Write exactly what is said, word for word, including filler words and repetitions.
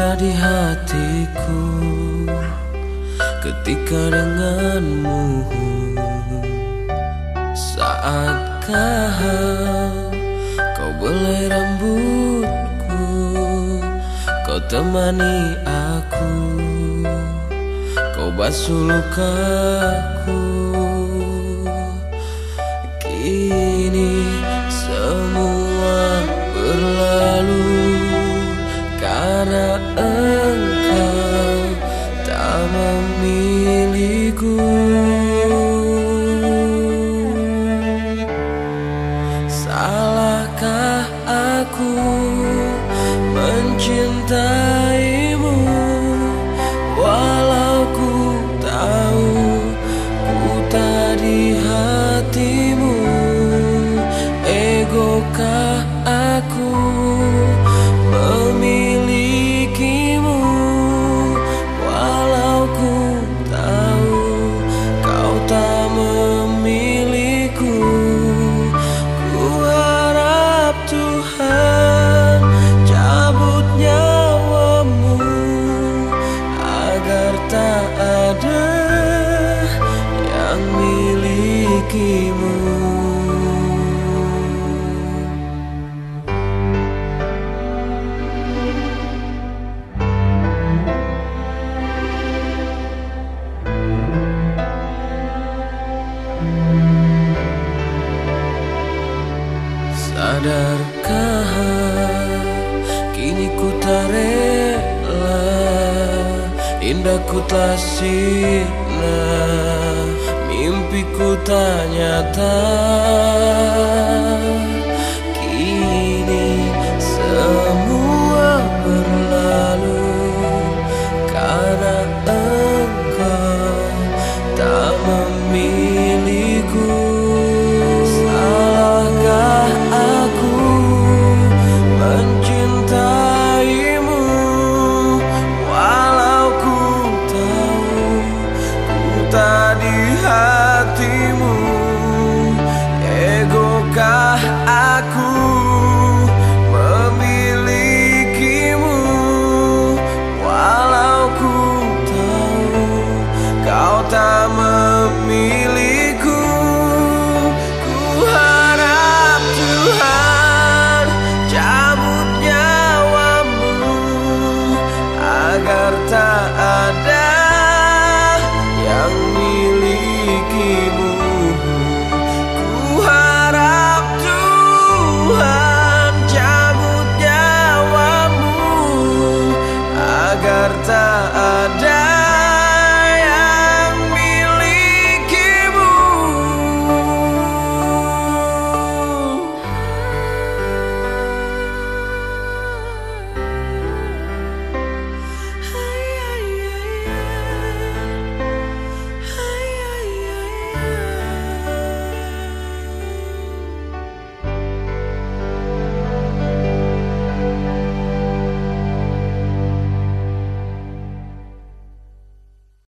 ada di hatiku ketika denganmu. Saatkah kau belai rambutku, kau temani aku, kau basuh lukaku. Kini semua berlalu karena engkau tak memilikiku. Salahkah aku mencintaimu, walau ku tahu ku tak di hatimu? Egokah aku memilikimu, walau ku tahu kau tak memilikiku? Ku harap Tuhan cabut nyawamu agar tak ada yang milikimu. Sadarkah kini ku tak rela, indahku tak sirna, mimpiku tak nyata.